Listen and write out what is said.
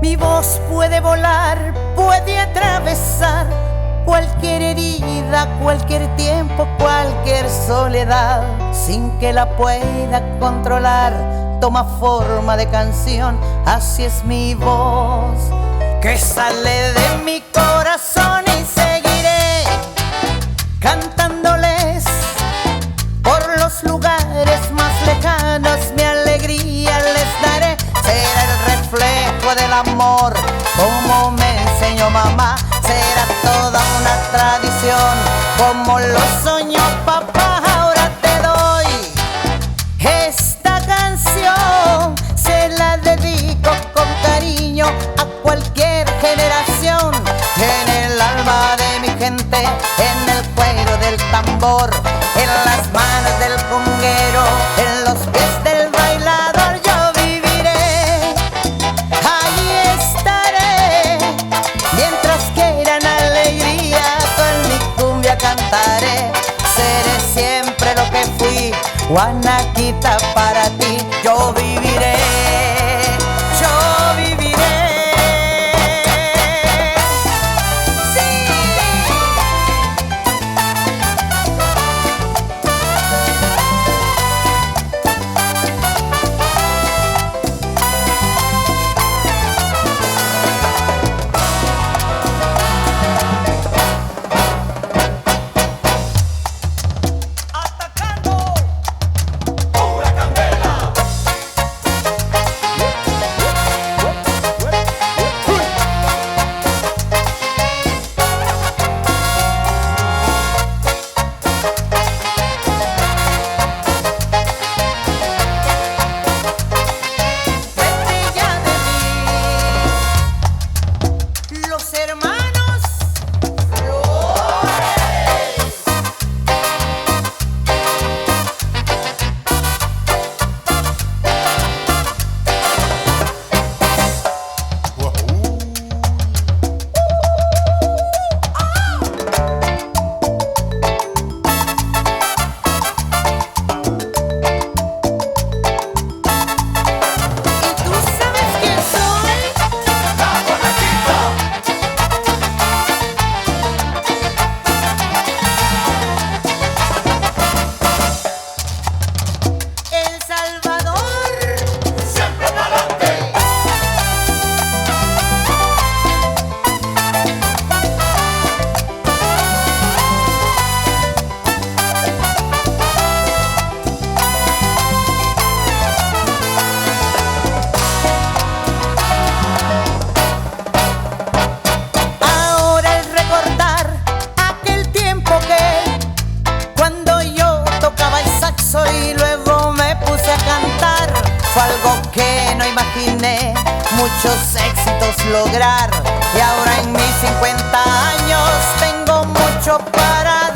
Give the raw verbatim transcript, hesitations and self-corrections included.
Mi voz puede volar, puede atravesar cualquier herida, cualquier tiempo, cualquier soledad. Sin que la pueda controlar, toma forma de canción. Así es mi voz, que sale de mi corazón, y seguiré cantándoles por los lugares más lejanos. Mi alegría les daré, será el reflejo del amor, como me enseñó mamá. Será toda una tradición, como lo soñó papá. Ahora te doy esta canción, se la dedico con cariño a cualquier generación. En el alma de mi gente, en el cuero del tambor, en las manos del conguero, en los pies del bailador, yo viviré, ahí estaré. Mientras quieran alegría, con mi cumbia cantaré. Seré siempre lo que fui, Guanaquita para ti. Yo viviré, yo viviré. Y luego me puse a cantar, fue algo que no imaginé, muchos éxitos lograr. Y ahora en mis cincuenta años tengo mucho para